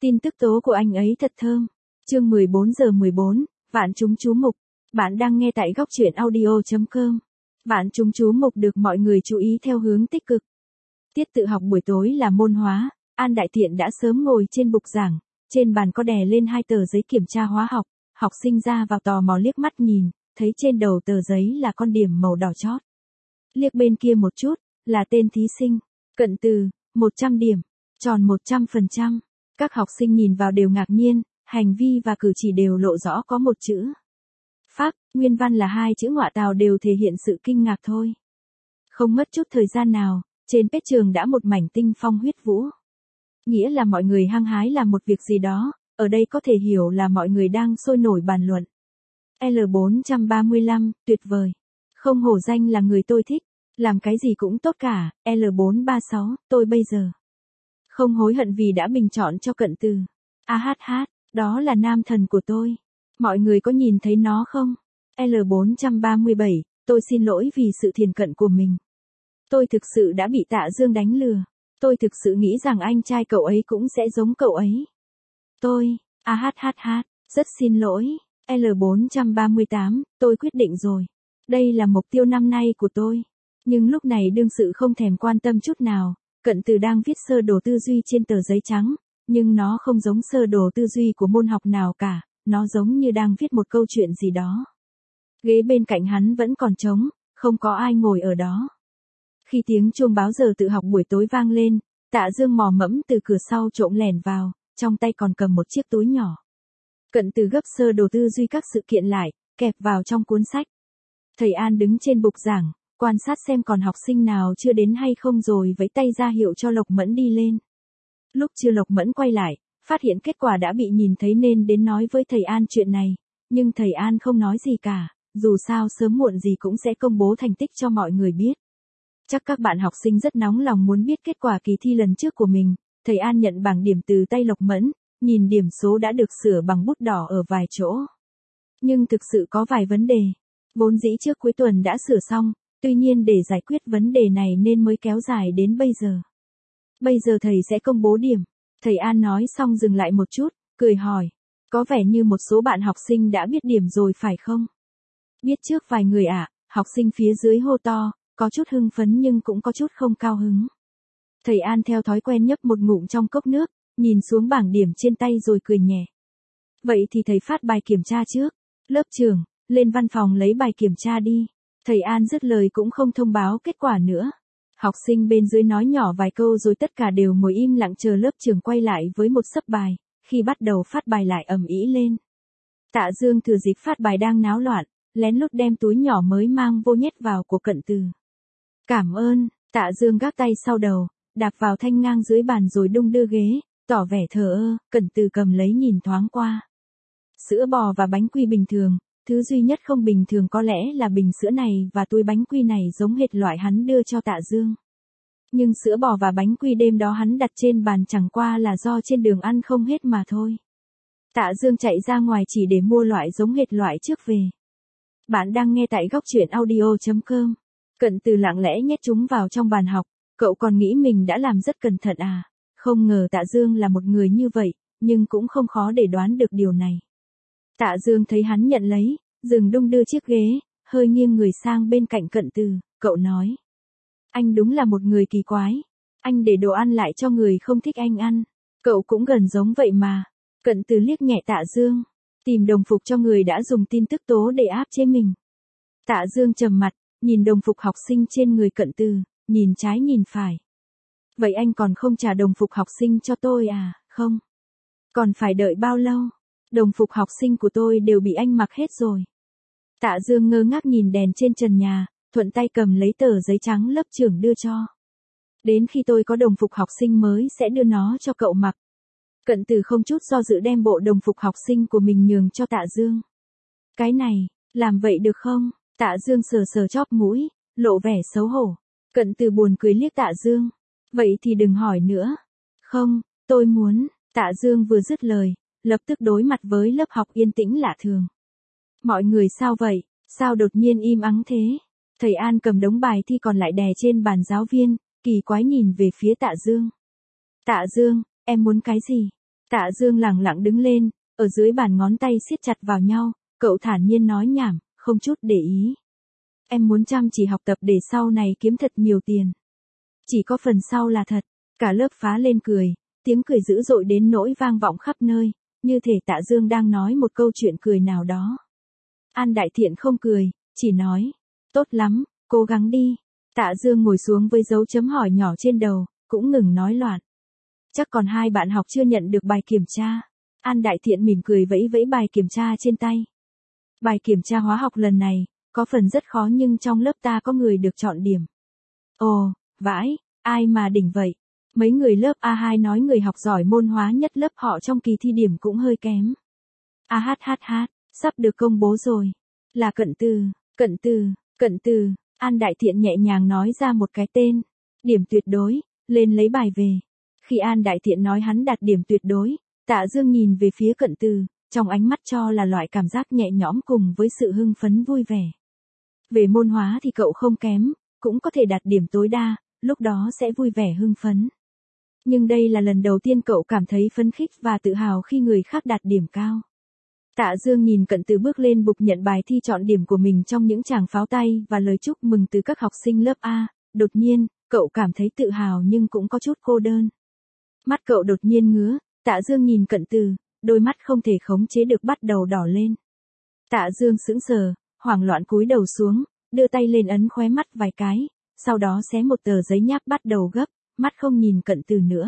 Tin tức tố của anh ấy thật thơm. Chương 14:14, Vạn chúng chú mục. Bạn đang nghe tại góc truyện audio.com. Vạn chúng chú mục được mọi người chú ý theo hướng tích cực. Tiết tự học buổi tối là môn hóa, An Đại Thiện đã sớm ngồi trên bục giảng, trên bàn có đè lên 2 tờ giấy kiểm tra hóa học, học sinh ra vào tò mò liếc mắt nhìn, thấy trên đầu tờ giấy là con điểm màu đỏ chót. Liếc bên kia một chút, là tên thí sinh, cận từ, 100 điểm, tròn 100%. Các học sinh nhìn vào đều ngạc nhiên, hành vi và cử chỉ đều lộ rõ có một chữ Pháp, nguyên văn là 2 chữ ngọa tào đều thể hiện sự kinh ngạc thôi. Không mất chút thời gian nào, trên page trường đã một mảnh tinh phong huyết vũ. Nghĩa là mọi người hăng hái làm một việc gì đó, ở đây có thể hiểu là mọi người đang sôi nổi bàn luận. L435, tuyệt vời. Không hổ danh là người tôi thích, làm cái gì cũng tốt cả. L436, tôi bây giờ không hối hận vì đã bình chọn cho cận từ. Đó là nam thần của tôi. Mọi người có nhìn thấy nó không? L437, tôi xin lỗi vì sự thiển cận của mình. Tôi thực sự đã bị Tạ Dương đánh lừa. Tôi thực sự nghĩ rằng anh trai cậu ấy cũng sẽ giống cậu ấy. Tôi, rất xin lỗi. L438, tôi quyết định rồi. Đây là mục tiêu năm nay của tôi. Nhưng lúc này đương sự không thèm quan tâm chút nào. Cận từ đang viết sơ đồ tư duy trên tờ giấy trắng, nhưng nó không giống sơ đồ tư duy của môn học nào cả, nó giống như đang viết một câu chuyện gì đó. Ghế bên cạnh hắn vẫn còn trống, không có ai ngồi ở đó. Khi tiếng chuông báo giờ tự học buổi tối vang lên, Tạ Dương mò mẫm từ cửa sau trộm lẻn vào, trong tay còn cầm một chiếc túi nhỏ. Cận từ gấp sơ đồ tư duy các sự kiện lại, kẹp vào trong cuốn sách. Thầy An đứng trên bục giảng, quan sát xem còn học sinh nào chưa đến hay không rồi vẫy tay ra hiệu cho Lộc Mẫn đi lên. Lúc chưa Lộc Mẫn quay lại, phát hiện kết quả đã bị nhìn thấy nên đến nói với thầy An chuyện này, nhưng thầy An không nói gì cả, dù sao sớm muộn gì cũng sẽ công bố thành tích cho mọi người biết. Chắc các bạn học sinh rất nóng lòng muốn biết kết quả kỳ thi lần trước của mình. Thầy An nhận bảng điểm từ tay Lộc Mẫn, nhìn điểm số đã được sửa bằng bút đỏ ở vài chỗ. Nhưng thực sự có vài vấn đề. Vốn dĩ trước cuối tuần đã sửa xong, tuy nhiên để giải quyết vấn đề này nên mới kéo dài đến bây giờ. Bây giờ thầy sẽ công bố điểm. Thầy An nói xong dừng lại một chút, cười hỏi. Có vẻ như một số bạn học sinh đã biết điểm rồi phải không? Biết trước vài người ạ, học sinh phía dưới hô to, có chút hưng phấn nhưng cũng có chút không cao hứng. Thầy An theo thói quen nhấp một ngụm trong cốc nước, nhìn xuống bảng điểm trên tay rồi cười nhẹ. Vậy thì thầy phát bài kiểm tra trước. Lớp trưởng, lên văn phòng lấy bài kiểm tra đi. Thầy An dứt lời cũng không thông báo kết quả nữa. Học sinh bên dưới nói nhỏ vài câu rồi tất cả đều ngồi im lặng chờ lớp trưởng quay lại với một xấp bài. Khi bắt đầu phát bài lại ầm ĩ lên. Tạ Dương thừa dịp phát bài đang náo loạn, lén lút đem túi nhỏ mới mang vô nhét vào của cận từ. Cảm ơn. Tạ Dương gác tay sau đầu, đạp vào thanh ngang dưới bàn rồi đung đưa ghế, tỏ vẻ thờ ơ. Cận từ cầm lấy nhìn thoáng qua. Sữa bò và bánh quy bình thường, thứ duy nhất không bình thường có lẽ là bình sữa này và túi bánh quy này giống hệt loại hắn đưa cho Tạ Dương. Nhưng sữa bò và bánh quy đêm đó hắn đặt trên bàn chẳng qua là do trên đường ăn không hết mà thôi. Tạ Dương chạy ra ngoài chỉ để mua loại giống hệt loại trước về. Bạn đang nghe tại góc truyện audio.com. Cận từ lặng lẽ nhét chúng vào trong bàn học, cậu còn nghĩ mình đã làm rất cẩn thận à, không ngờ Tạ Dương là một người như vậy, nhưng cũng không khó để đoán được điều này. Tạ Dương thấy hắn nhận lấy, dừng đung đưa chiếc ghế, hơi nghiêng người sang bên cạnh cận từ, cậu nói. Anh đúng là một người kỳ quái, anh để đồ ăn lại cho người không thích anh ăn, cậu cũng gần giống vậy mà. Cận từ liếc nhẹ Tạ Dương, tìm đồng phục cho người đã dùng tin tức tố để áp chế mình. Tạ Dương trầm mặt, nhìn đồng phục học sinh trên người cận từ, nhìn trái nhìn phải. Vậy anh còn không trả đồng phục học sinh cho tôi à, không? Còn phải đợi bao lâu? Đồng phục học sinh của tôi đều bị anh mặc hết rồi. Tạ Dương ngơ ngác nhìn đèn trên trần nhà, thuận tay cầm lấy tờ giấy trắng lớp trưởng đưa cho. Đến khi tôi có đồng phục học sinh mới sẽ đưa nó cho cậu mặc. Cận từ không chút do dự đem bộ đồng phục học sinh của mình nhường cho Tạ Dương. Cái này, làm vậy được không? Tạ Dương sờ sờ chóp mũi, lộ vẻ xấu hổ. Cận từ buồn cười liếc Tạ Dương. Vậy thì đừng hỏi nữa. Không, tôi muốn. Tạ Dương vừa dứt lời, lập tức đối mặt với lớp học yên tĩnh lạ thường. Mọi người sao vậy? Sao đột nhiên im ắng thế? Thầy An cầm đống bài thi còn lại đè trên bàn giáo viên, kỳ quái nhìn về phía Tạ Dương. Tạ Dương, em muốn cái gì? Tạ Dương lẳng lặng đứng lên, ở dưới bàn ngón tay siết chặt vào nhau, cậu thản nhiên nói nhảm, không chút để ý. Em muốn chăm chỉ học tập để sau này kiếm thật nhiều tiền. Chỉ có phần sau là thật. Cả lớp phá lên cười, tiếng cười dữ dội đến nỗi vang vọng khắp nơi, như thể Tạ Dương đang nói một câu chuyện cười nào đó. An Đại Thiện không cười, chỉ nói, tốt lắm, cố gắng đi. Tạ Dương ngồi xuống với dấu chấm hỏi nhỏ trên đầu, cũng ngừng nói loạn. Chắc còn 2 bạn học chưa nhận được bài kiểm tra. An Đại Thiện mỉm cười vẫy vẫy bài kiểm tra trên tay. Bài kiểm tra hóa học lần này, có phần rất khó nhưng trong lớp ta có người được chọn điểm. Ồ, vãi, ai mà đỉnh vậy? Mấy người lớp A2 nói người học giỏi môn hóa nhất lớp họ trong kỳ thi điểm cũng hơi kém. Sắp được công bố rồi. Là Cận Từ. An Đại Thiện nhẹ nhàng nói ra một cái tên. Điểm tuyệt đối, lên lấy bài về. Khi An Đại Thiện nói hắn đạt điểm tuyệt đối, Tạ Dương nhìn về phía Cận Từ, trong ánh mắt cho là loại cảm giác nhẹ nhõm cùng với sự hưng phấn vui vẻ. Về môn hóa thì cậu không kém, cũng có thể đạt điểm tối đa, lúc đó sẽ vui vẻ hưng phấn. Nhưng đây là lần đầu tiên cậu cảm thấy phấn khích và tự hào khi người khác đạt điểm cao. Tạ Dương nhìn Cận Từ bước lên bục nhận bài thi chọn điểm của mình trong những tràng pháo tay và lời chúc mừng từ các học sinh lớp A, đột nhiên, cậu cảm thấy tự hào nhưng cũng có chút cô đơn. Mắt cậu đột nhiên ngứa, Tạ Dương nhìn Cận Từ, đôi mắt không thể khống chế được bắt đầu đỏ lên. Tạ Dương sững sờ, hoảng loạn cúi đầu xuống, đưa tay lên ấn khóe mắt vài cái, sau đó xé một tờ giấy nháp bắt đầu gấp, mắt không nhìn Cận Từ nữa.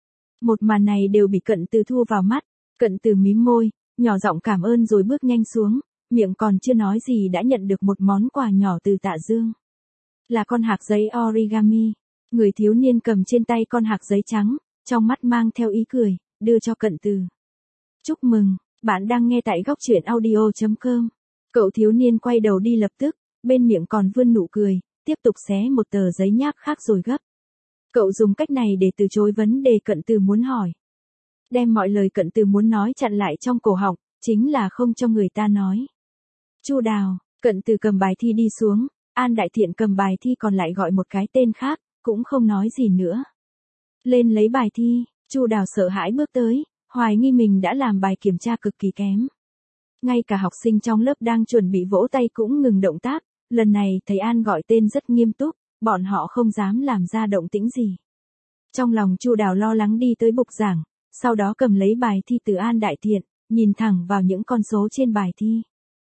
Một màn này đều bị Cận Từ thu vào mắt, Cận Từ mím môi, nhỏ giọng cảm ơn rồi bước nhanh xuống, miệng còn chưa nói gì đã nhận được một món quà nhỏ từ Tạ Dương. Là con hạc giấy origami. Người thiếu niên cầm trên tay con hạc giấy trắng, trong mắt mang theo ý cười, đưa cho Cận Từ. Chúc mừng, bạn đang nghe tại góc truyện audio.com. Cậu thiếu niên quay đầu đi lập tức, bên miệng còn vươn nụ cười, tiếp tục xé một tờ giấy nháp khác rồi gấp. Cậu dùng cách này để từ chối vấn đề Cận Từ muốn hỏi. Đem mọi lời Cận Từ muốn nói chặn lại trong cổ họng, chính là không cho người ta nói. Chu Đào, Cận Từ cầm bài thi đi xuống, An Đại Thiện cầm bài thi còn lại gọi một cái tên khác, cũng không nói gì nữa. Lên lấy bài thi, Chu Đào sợ hãi bước tới, hoài nghi mình đã làm bài kiểm tra cực kỳ kém. Ngay cả học sinh trong lớp đang chuẩn bị vỗ tay cũng ngừng động tác, lần này thầy An gọi tên rất nghiêm túc, bọn họ không dám làm ra động tĩnh gì. Trong lòng Chu Đào lo lắng đi tới bục giảng, sau đó cầm lấy bài thi từ An Đại Thiện, nhìn thẳng vào những con số trên bài thi.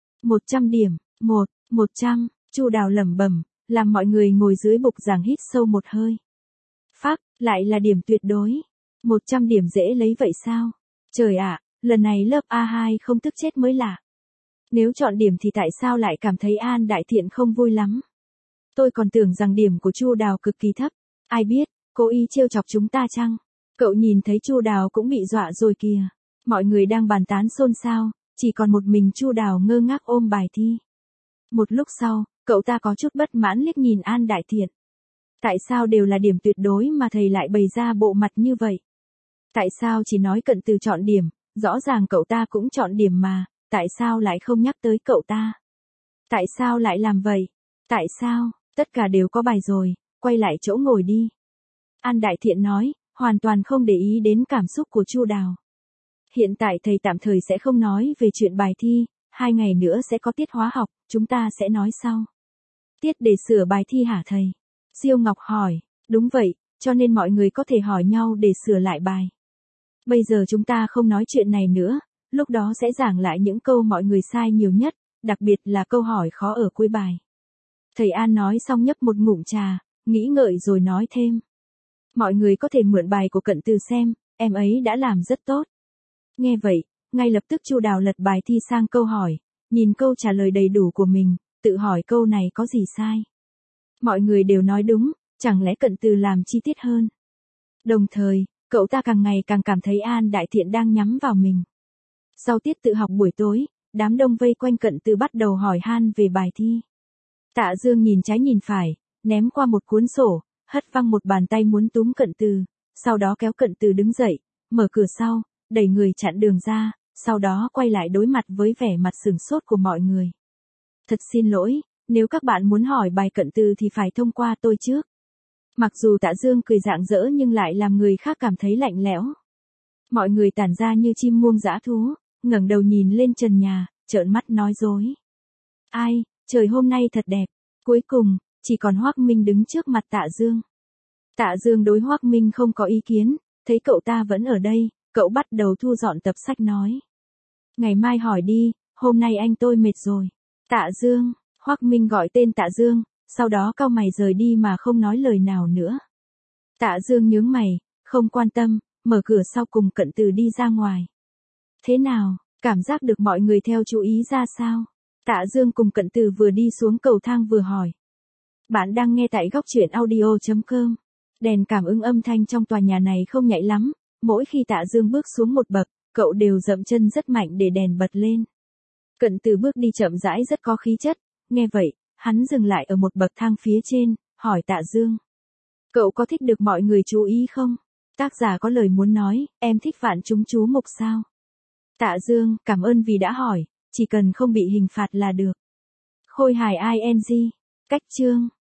100 điểm, 100, Chu Đào lẩm bẩm, làm mọi người ngồi dưới bục giảng hít sâu một hơi. Phác, lại là điểm tuyệt đối. 100 điểm dễ lấy vậy sao? Trời ạ, lần này lớp A2 không tức chết mới lạ. Nếu chọn điểm thì tại sao lại cảm thấy An Đại Thiện không vui lắm? Tôi còn tưởng rằng điểm của Chu Đào cực kỳ thấp, ai biết, cố ý trêu chọc chúng ta chăng? Cậu nhìn thấy Chu Đào cũng bị dọa rồi kìa. Mọi người đang bàn tán xôn xao, chỉ còn một mình Chu Đào ngơ ngác ôm bài thi. Một lúc sau, cậu ta có chút bất mãn liếc nhìn An Đại Thiện. Tại sao đều là điểm tuyệt đối mà thầy lại bày ra bộ mặt như vậy? Tại sao chỉ nói Cận Từ chọn điểm, rõ ràng cậu ta cũng chọn điểm mà, tại sao lại không nhắc tới cậu ta? Tại sao lại làm vậy? Tại sao, tất cả đều có bài rồi, quay lại chỗ ngồi đi. An Đại Thiện nói, hoàn toàn không để ý đến cảm xúc của Chu Đào. Hiện tại thầy tạm thời sẽ không nói về chuyện bài thi, 2 ngày nữa sẽ có tiết hóa học, chúng ta sẽ nói sau. Tiết để sửa bài thi hả thầy? Diêu Ngọc hỏi, đúng vậy, cho nên mọi người có thể hỏi nhau để sửa lại bài. Bây giờ chúng ta không nói chuyện này nữa, lúc đó sẽ giảng lại những câu mọi người sai nhiều nhất, đặc biệt là câu hỏi khó ở cuối bài. Thầy An nói xong nhấp một ngụm trà, nghĩ ngợi rồi nói thêm. Mọi người có thể mượn bài của Cận Từ xem, em ấy đã làm rất tốt. Nghe vậy, ngay lập tức Chu Đào lật bài thi sang câu hỏi, nhìn câu trả lời đầy đủ của mình, tự hỏi câu này có gì sai. Mọi người đều nói đúng, chẳng lẽ Cận Từ làm chi tiết hơn. Đồng thời, cậu ta càng ngày càng cảm thấy An Đại Thiện đang nhắm vào mình. Sau tiết tự học buổi tối, đám đông vây quanh Cận Từ bắt đầu hỏi han về bài thi. Tạ Dương nhìn trái nhìn phải, ném qua một cuốn sổ, hất văng một bàn tay muốn túm Cận Từ, sau đó kéo Cận Từ đứng dậy, mở cửa sau, đẩy người chặn đường ra, sau đó quay lại đối mặt với vẻ mặt sửng sốt của mọi người. Thật xin lỗi, nếu các bạn muốn hỏi bài Cận Từ thì phải thông qua tôi trước. Mặc dù Tạ Dương cười rạng rỡ nhưng lại làm người khác cảm thấy lạnh lẽo. Mọi người tản ra như chim muông dã thú, ngẩng đầu nhìn lên trần nhà, trợn mắt nói dối. Ai, trời hôm nay thật đẹp. Cuối cùng, chỉ còn Hoắc Minh đứng trước mặt Tạ Dương. Tạ Dương đối Hoắc Minh không có ý kiến, thấy cậu ta vẫn ở đây, cậu bắt đầu thu dọn tập sách nói. Ngày mai hỏi đi, hôm nay anh tôi mệt rồi. Tạ Dương, Hoắc Minh gọi tên Tạ Dương, sau đó cau mày rời đi mà không nói lời nào nữa. Tạ Dương nhướng mày, không quan tâm, mở cửa sau cùng Cận Từ đi ra ngoài. Thế nào, cảm giác được mọi người theo chú ý ra sao? Tạ Dương cùng Cận Từ vừa đi xuống cầu thang vừa hỏi. Bạn đang nghe tại góc truyện audio.com. Đèn cảm ứng âm thanh trong tòa nhà này không nhạy lắm, mỗi khi Tạ Dương bước xuống một bậc, cậu đều dậm chân rất mạnh để đèn bật lên. Cận Từ bước đi chậm rãi rất có khí chất, nghe vậy, hắn dừng lại ở một bậc thang phía trên, hỏi Tạ Dương. Cậu có thích được mọi người chú ý không? Tác giả có lời muốn nói, em thích vạn chúng chú mục sao? Tạ Dương, cảm ơn vì đã hỏi, chỉ cần không bị hình phạt là được. Khôi hài ing. Cách chương.